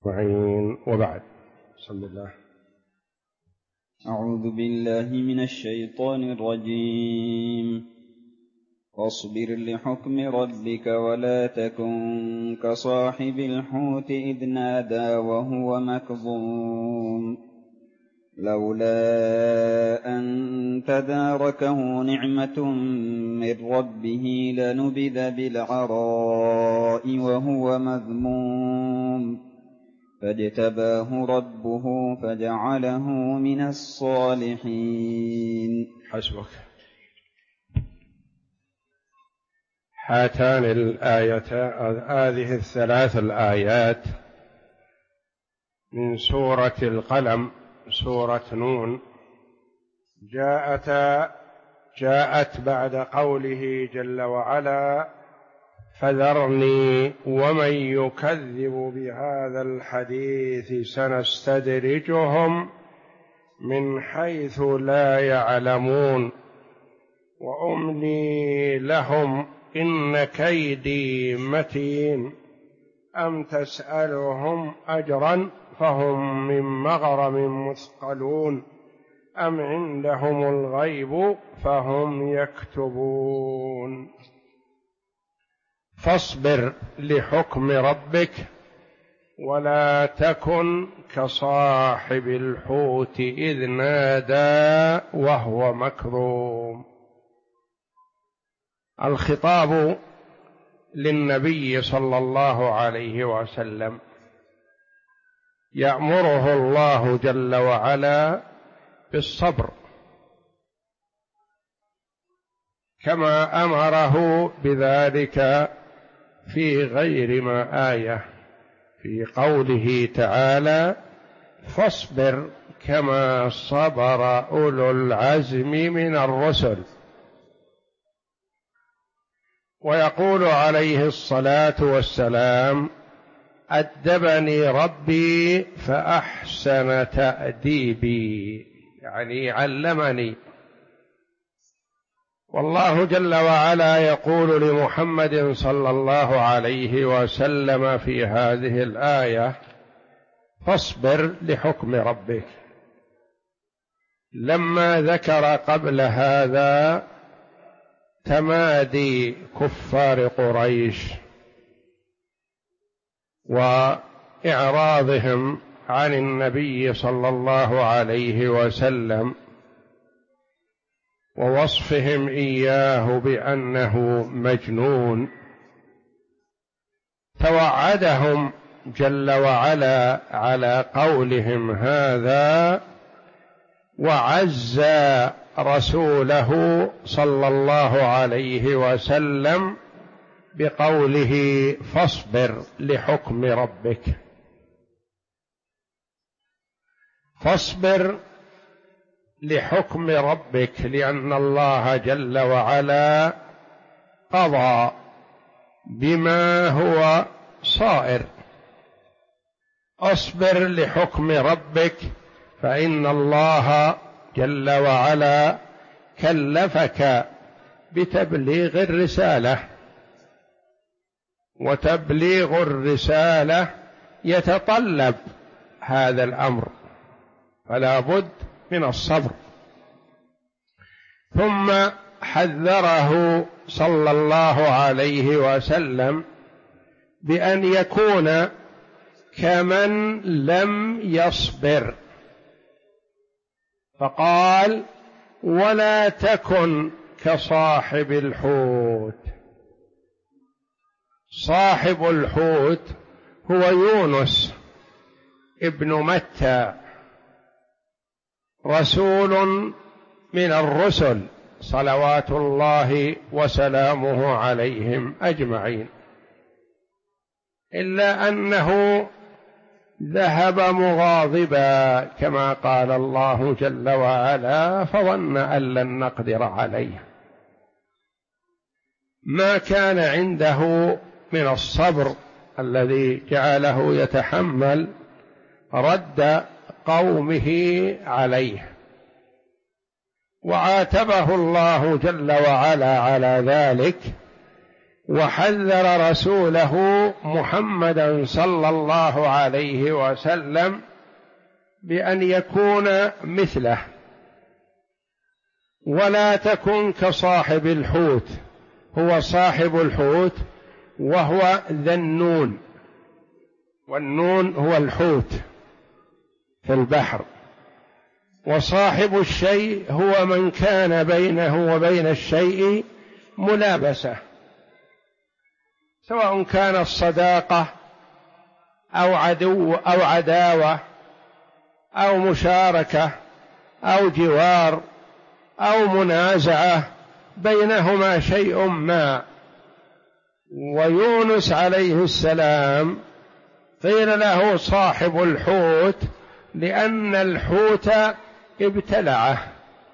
معين، وبعد. بسم الله. أعوذ بالله من الشيطان الرجيم. واصبر لحكم ربك ولا تكن كصاحب الحوت إذ نادى وهو مكظوم لولا أن تداركه نعمة من ربه لنبذ بالعراء وهو مذموم فاجتباه ربه فجعله من الصالحين. حسبك. هاتان الآيتان، هذه الثلاث الآيات من سورة القلم، سورة نون، جاءت بعد قوله جل وعلا: فذرني ومن يكذب بهذا الحديث سنستدرجهم من حيث لا يعلمون وأملي لهم إن كيدي متين أم تسألهم أجرا فهم من مغرم مثقلون أم عندهم الغيب فهم يكتبون. فاصبر لحكم ربك ولا تكن كصاحب الحوت إذ نادى وهو مكظوم. الخطاب للنبي صلى الله عليه وسلم، يأمره الله جل وعلا بالصبر كما أمره بذلك في غير ما آية في قوله تعالى: فاصبر كما صبر أولو العزم من الرسل. ويقول عليه الصلاة والسلام: أدبني ربي فأحسن تأديبي، يعني علمني. والله جل وعلا يقول لمحمد صلى الله عليه وسلم في هذه الآية: فاصبر لحكم ربك. لما ذكر قبل هذا تمادي كفار قريش وإعراضهم عن النبي صلى الله عليه وسلم ووصفهم إياه بأنه مجنون، توعدهم جل وعلا على قولهم هذا، وعز رسوله صلى الله عليه وسلم بقوله: فاصبر لحكم ربك. فاصبر لحكم ربك لأن الله جل وعلا قضى بما هو صائر. اصبر لحكم ربك فإن الله جل وعلا كلفك بتبليغ الرسالة، وتبليغ الرسالة يتطلب هذا الأمر، فلا بد من الصبر. ثم حذره صلى الله عليه وسلم بأن يكون كمن لم يصبر، فقال: ولا تكن كصاحب الحوت. صاحب الحوت هو يونس ابن متى، رسول من الرسل صلوات الله وسلامه عليهم أجمعين، إلا أنه ذهب مغاضبا كما قال الله جل وعلا: فظن أن لن نقدر عليه. ما كان عنده من الصبر الذي جعله يتحمل رد قومه عليه، وعاتبه الله جل وعلا على ذلك وحذر رسوله محمدا صلى الله عليه وسلم بأن يكون مثله، ولا تكن كصاحب الحوت. هو صاحب الحوت وهو ذا النون، والنون هو الحوت في البحر، وصاحب الشيء هو من كان بينه وبين الشيء ملابسة، سواء كانت صداقة أو عدو أو عداوة أو مشاركة أو جوار أو منازعة، بينهما شيء ما. ويونس عليه السلام قيل له صاحب الحوت لأن الحوت ابتلعه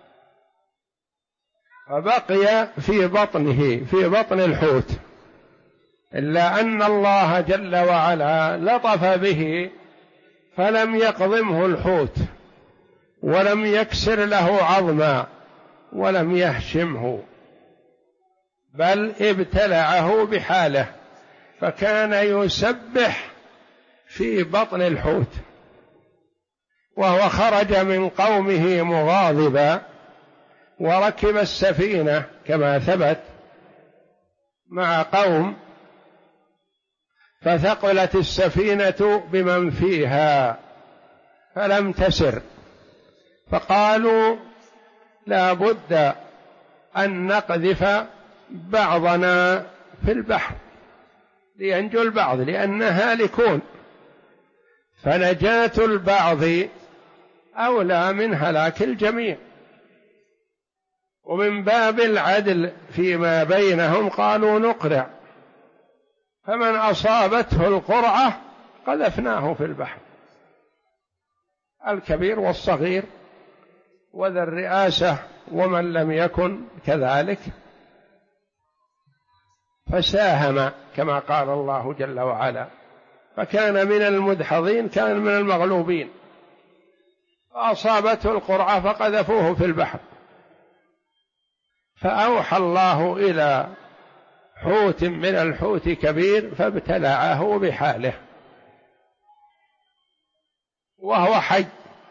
فبقي في بطنه، في بطن الحوت، إلا أن الله جل وعلا لطف به فلم يقضمه الحوت ولم يكسر له عظما ولم يهشمه، بل ابتلعه بحاله، فكان يسبح في بطن الحوت، وهو خرج من قومه مغاضبا وركب السفينة كما ثبت مع قوم، فثقلت السفينة بمن فيها فلم تسر، فقالوا لا بد أن نقذف بعضنا في البحر لينجو البعض لأن هالكون، فنجاة البعض أولى من هلاك الجميع. ومن باب العدل فيما بينهم قالوا نقرع، فمن أصابته القرعة قذفناه في البحر، الكبير والصغير وذا الرئاسة ومن لم يكن كذلك، فساهم كما قال الله جل وعلا، فكان من المدحضين، كان من المغلوبين، فأصابته القرعة فقذفوه في البحر. فأوحى الله إلى حوت من الحوت كبير فابتلعه بحاله وهو حي،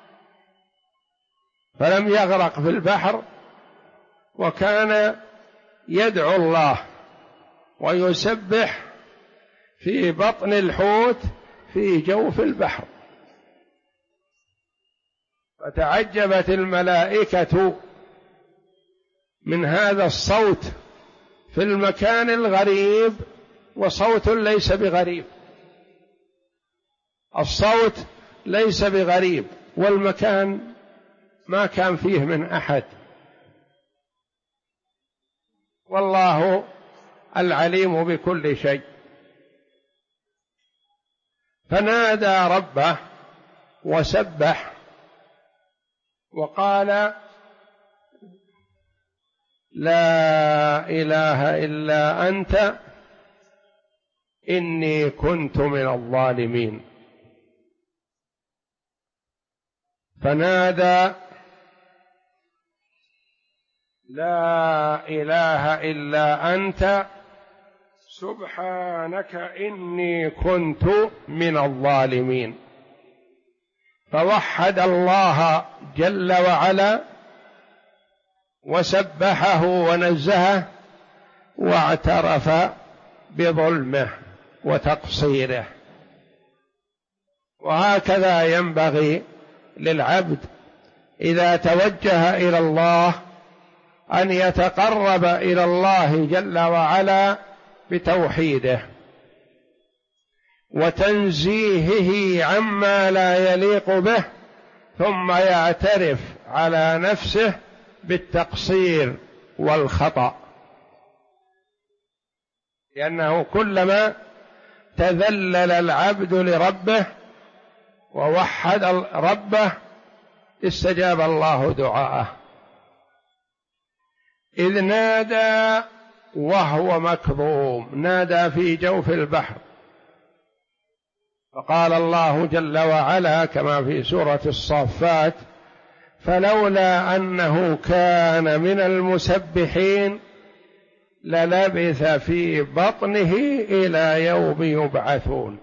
فلم يغرق في البحر، وكان يدعو الله ويسبح في بطن الحوت في جوف البحر. فتعجبت الملائكة من هذا الصوت في المكان الغريب، وصوت ليس بغريب، الصوت ليس بغريب، والمكان ما كان فيه من أحد، والله العليم بكل شيء. فنادى ربه وسبح وقال لا إله إلا أنت إني كنت من الظالمين. فنادى لا إله إلا أنت سبحانك إني كنت من الظالمين، فوحد الله جل وعلا وسبحه ونزهه واعترف بظلمه وتقصيره. وهكذا ينبغي للعبد إذا توجه إلى الله أن يتقرب إلى الله جل وعلا بتوحيده وتنزيهه عما لا يليق به، ثم يعترف على نفسه بالتقصير والخطأ، لأنه كلما تذلل العبد لربه ووحد ربه استجاب الله دعاءه. إذ نادى وهو مكظوم، نادى في جوف البحر، فقال الله جل وعلا كما في سورة الصافات فلولا أنه كان من المسبحين للبث في بطنه إلى يوم يبعثون.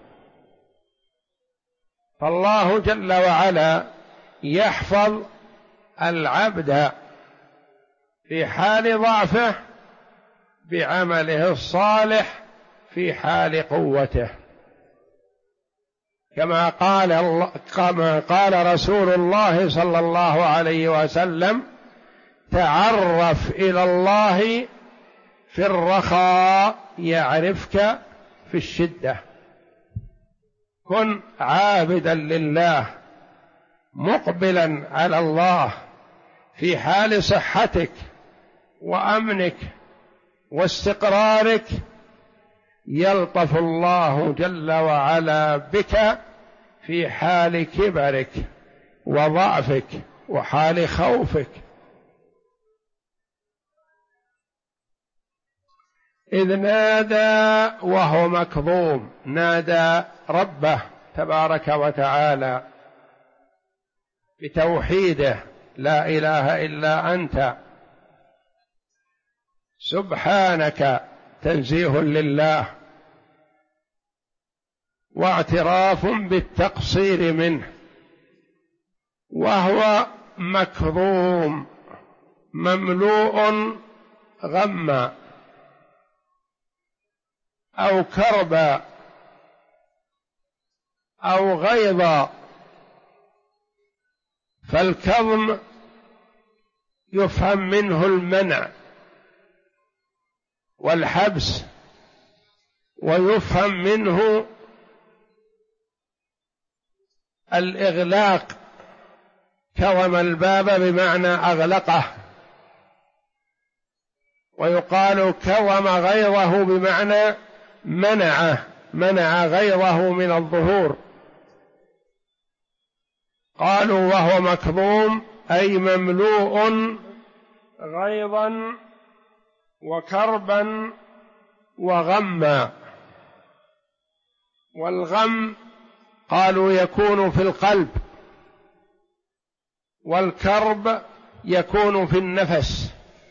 فالله جل وعلا يحفظ العبد في حال ضعفه بعمله الصالح في حال قوته، كما قال رسول الله صلى الله عليه وسلم: تعرف إلى الله في الرخاء يعرفك في الشدة. كن عابدا لله مقبلا على الله في حال صحتك وأمنك واستقرارك، يلطف الله جل وعلا بك في حال كبرك وضعفك وحال خوفك. إذ نادى وهو مكظوم، نادى ربه تبارك وتعالى بتوحيده: لا إله إلا أنت سبحانك، تنزيه لله واعتراف بالتقصير منه، وهو مكظوم مملوء غما أو كربا أو غيظا. فالكظم يفهم منه المنع والحبس، ويفهم منه الإغلاق، كظم الباب بمعنى أغلقه، ويقال كظم غيظه بمعنى منع غيظه من الظهور. قالوا وهو مكظوم أي مملوء غيظا وكربا وغما. والغم قالوا يكون في القلب، والكرب يكون في النفس،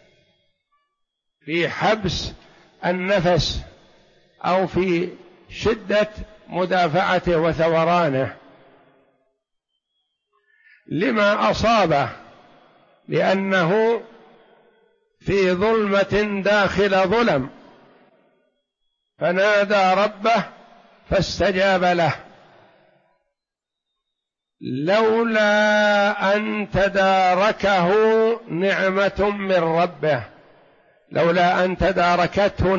في حبس النفس أو في شدة مدافعته وثورانه. لما أصابه؟ لأنه في ظلمة داخل ظلم، فنادى ربه فاستجاب له. لولا أن تداركه نعمة من ربه، لولا أن تداركته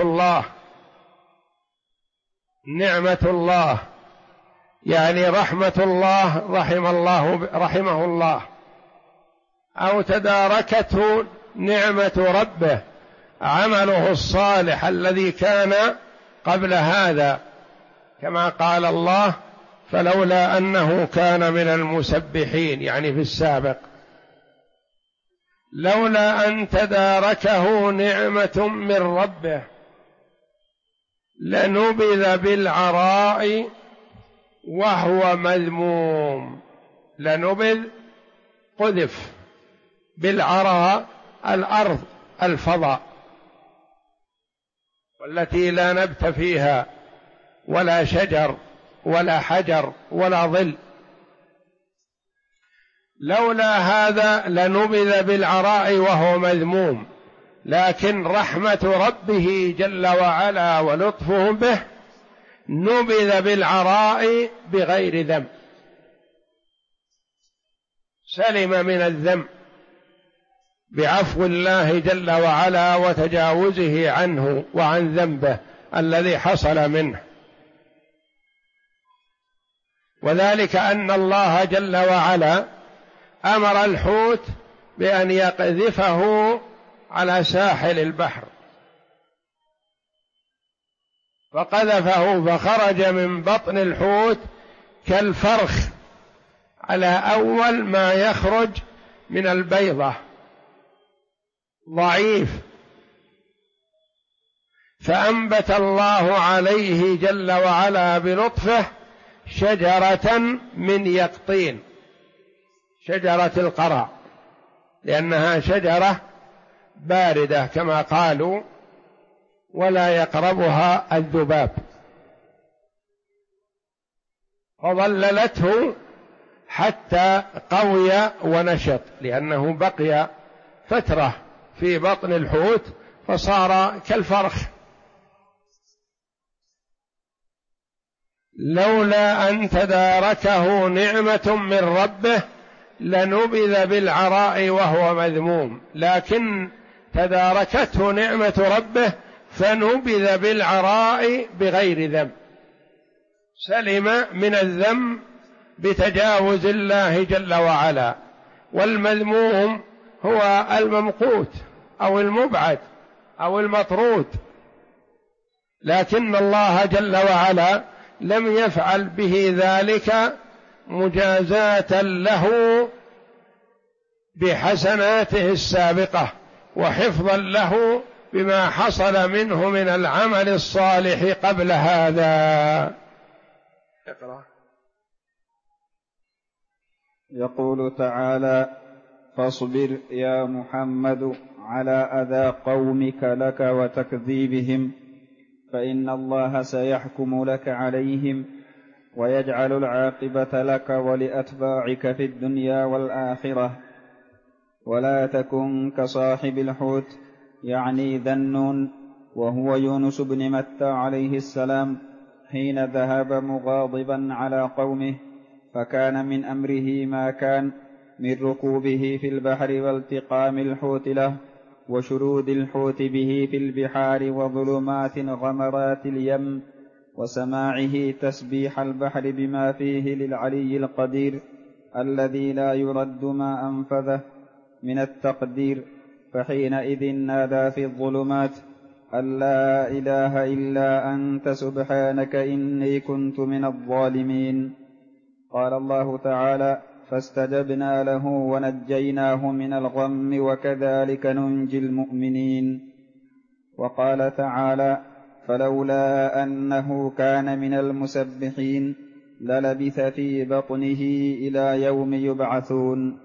نعمة الله يعني رحمة الله، رحمه الله، أو تداركته نعمة ربه، عمله الصالح الذي كان قبل هذا، كما قال الله: فلولا أنه كان من المسبحين، يعني في السابق. لولا أن تداركه نعمة من ربه لنبذ بالعراء وهو مذموم. لنبذ قذف، بالعراء الأرض الفضاء، والتي لا نبت فيها ولا شجر ولا حجر ولا ظل. لولا هذا لنبذ بالعراء وهو مذموم، لكن رحمة ربه جل وعلا ولطفه به نبذ بالعراء بغير ذنب، سلم من الذنب بعفو الله جل وعلا وتجاوزه عنه وعن ذنبه الذي حصل منه. وذلك أن الله جل وعلا أمر الحوت بأن يقذفه على ساحل البحر، فقذفه فخرج من بطن الحوت كالفرخ على أول ما يخرج من البيضة، ضعيف. فأنبت الله عليه جل وعلا بلطفه شجرة من يقطين، شجرة القرع، لأنها شجرة باردة كما قالوا ولا يقربها الذباب، فظللته حتى قوي ونشط، لأنه بقي فترة في بطن الحوت فصار كالفرخ. لولا أن تداركه نعمة من ربه لنبذ بالعراء وهو مذموم، لكن تداركته نعمة ربه فنبذ بالعراء بغير ذنب، سلم من الذنب بتجاوز الله جل وعلا. والمذموم هو الممقوت أو المبعد أو المطرود، لكن الله جل وعلا لم يفعل به ذلك مجازاة له بحسناته السابقة وحفظا له بما حصل منه من العمل الصالح قبل هذا. اقرأ. يقول تعالى: فاصبر يا محمد على أذى قومك لك وتكذيبهم، فإن الله سيحكم لك عليهم ويجعل العاقبة لك ولأتباعك في الدنيا والآخرة. ولا تكن كصاحب الحوت، يعني ذا النون، وهو يونس بن متى عليه السلام، حين ذهب مغاضبا على قومه، فكان من أمره ما كان من ركوبه في البحر والتقام الحوت له وشرود الحوت به في البحار وظلمات غمرات اليم وسماعه تسبيح البحر بما فيه للعلي القدير الذي لا يرد ما أنفذه من التقدير. فحينئذ نادى في الظلمات أن لا إله إلا أنت سبحانك إني كنت من الظالمين. قال الله تعالى: فاستجبنا له ونجيناه من الغم وكذلك ننجي المؤمنين. وقال تعالى: فلولا أنه كان من المسبحين للبث في بطنه إلى يوم يبعثون.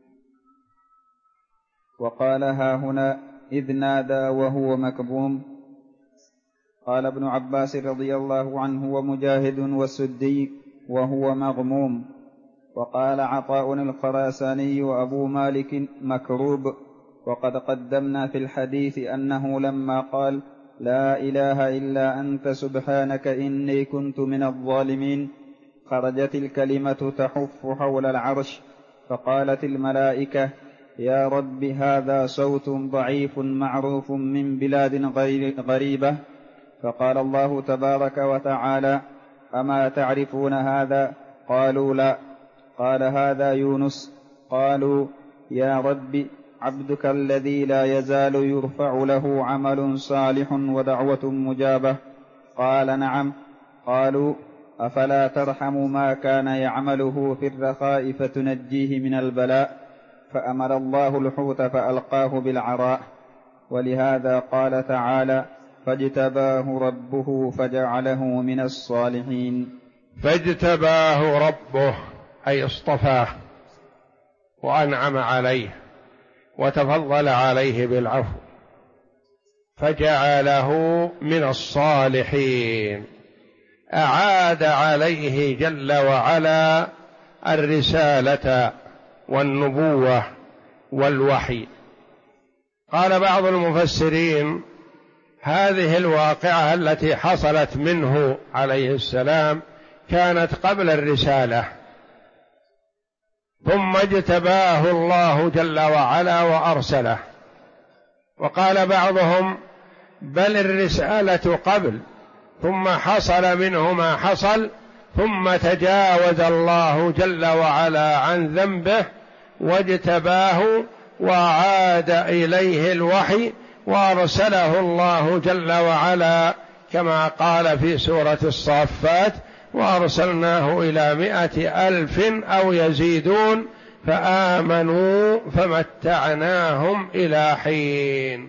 وقال هاهنا إذ نادى وهو مكظوم. قال ابن عباس رضي الله عنه ومجاهد والسدي وهو مغموم. وقال عطاء الخراساني وأبو مالك مكروب. وقد قدمنا في الحديث أنه لما قال لا إله إلا أنت سبحانك إني كنت من الظالمين خرجت الكلمة تحف حول العرش، فقالت الملائكة: يا رب هذا صوت ضعيف معروف من بلاد غريبة. فقال الله تبارك وتعالى: أما تعرفون هذا؟ قالوا لا. قال: هذا يونس. قالوا: يا رب عبدك الذي لا يزال يرفع له عمل صالح ودعوة مجابة. قال: نعم. قالوا: أفلا ترحم ما كان يعمله في الرخاء فتنجيه من البلاء؟ فأمر الله الحوت فألقاه بالعراء. ولهذا قال تعالى: فاجتباه ربه فجعله من الصالحين. فاجتباه ربه أي اصطفاه وأنعم عليه وتفضل عليه بالعفو فجعله من الصالحين، أعاد عليه جل وعلا الرسالة والنبوة والوحي. قال بعض المفسرين: هذه الواقعة التي حصلت منه عليه السلام كانت قبل الرسالة، ثم اجتباه الله جل وعلا وأرسله. وقال بعضهم: بل الرسالة قبل، ثم حصل منه ما حصل، ثم تجاوز الله جل وعلا عن ذنبه واجتباه وعاد إليه الوحي وأرسله الله جل وعلا كما قال في سورة الصافات: وأرسلناه إلى 100,000 أو يزيدون فآمنوا فمتعناهم إلى حين.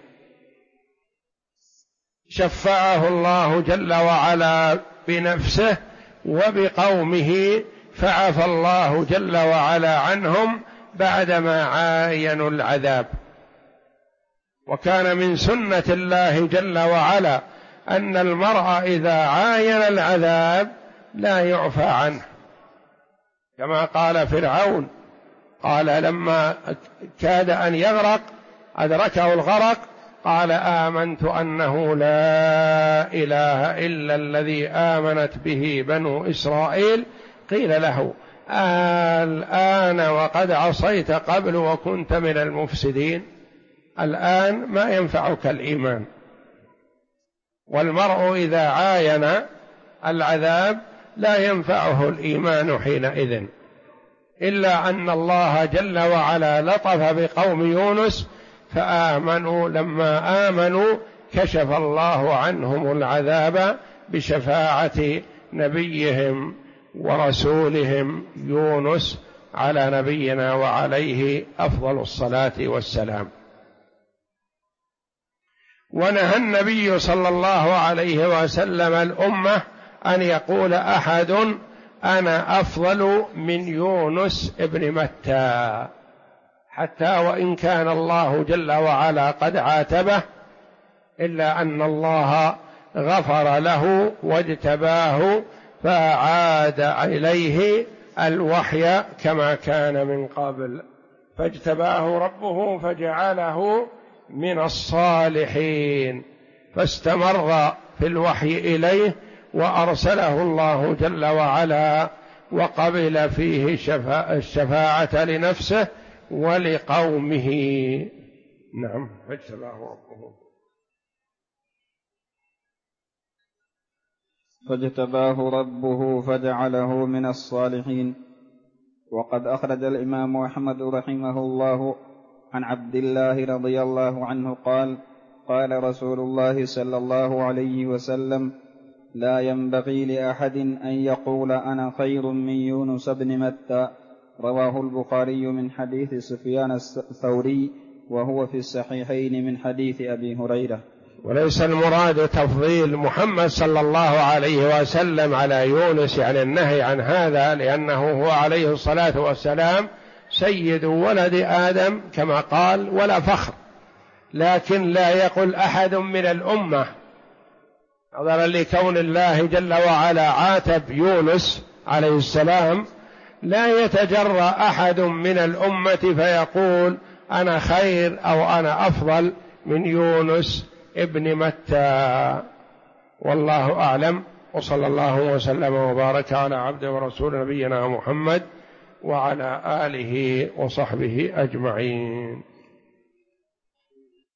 شفعه الله جل وعلا بنفسه وبقومه، فعفى الله جل وعلا عنهم بعدما عاينوا العذاب. وكان من سنة الله جل وعلا أن المرء إذا عاين العذاب لا يعفى عنه، كما قال فرعون، قال لما كاد أن يغرق أدركه الغرق قال آمنت أنه لا إله إلا الذي آمنت به بنو إسرائيل، قيل له الآن وقد عصيت قبل وكنت من المفسدين، الآن ما ينفعك الإيمان. والمرء إذا عاين العذاب لا ينفعه الإيمان حينئذ، إلا أن الله جل وعلا لطف بقوم يونس فآمنوا، لما آمنوا كشف الله عنهم العذاب بشفاعة نبيهم ورسولهم يونس على نبينا وعليه أفضل الصلاة والسلام. ونهى النبي صلى الله عليه وسلم الأمة أن يقول أحد أنا أفضل من يونس ابن متى، حتى وإن كان الله جل وعلا قد عاتبه، إلا أن الله غفر له واجتباه فعاد إليه الوحي كما كان من قبل، فاجتباه ربه فجعله من الصالحين، فاستمر في الوحي إليه وأرسله الله جل وعلا وقبل فيه الشفاعة لنفسه ولقومه. نعم، فاجتباه ربه فجعله من الصالحين. وقد أخرج الإمام أحمد رحمه الله عن عبد الله رضي الله عنه قال قال رسول الله صلى الله عليه وسلم لا ينبغي لأحد أن يقول أنا خير من يونس بن متى. رواه البخاري من حديث سفيان الثوري، وهو في الصحيحين من حديث أبي هريرة. وليس المراد تفضيل محمد صلى الله عليه وسلم على يونس، يعني النهي عن هذا، لأنه هو عليه الصلاة والسلام سيد ولد آدم كما قال ولا فخر، لكن لا يقل أحد من الأمة، نظرا لكون الله جل وعلا عاتب يونس عليه السلام، لا يتجرأ أحد من الأمة فيقول أنا خير أو أنا أفضل من يونس ابن متى. والله أعلم، وصلى الله وسلم وبارك على عبده ورسول نبينا محمد وعلى آله وصحبه أجمعين.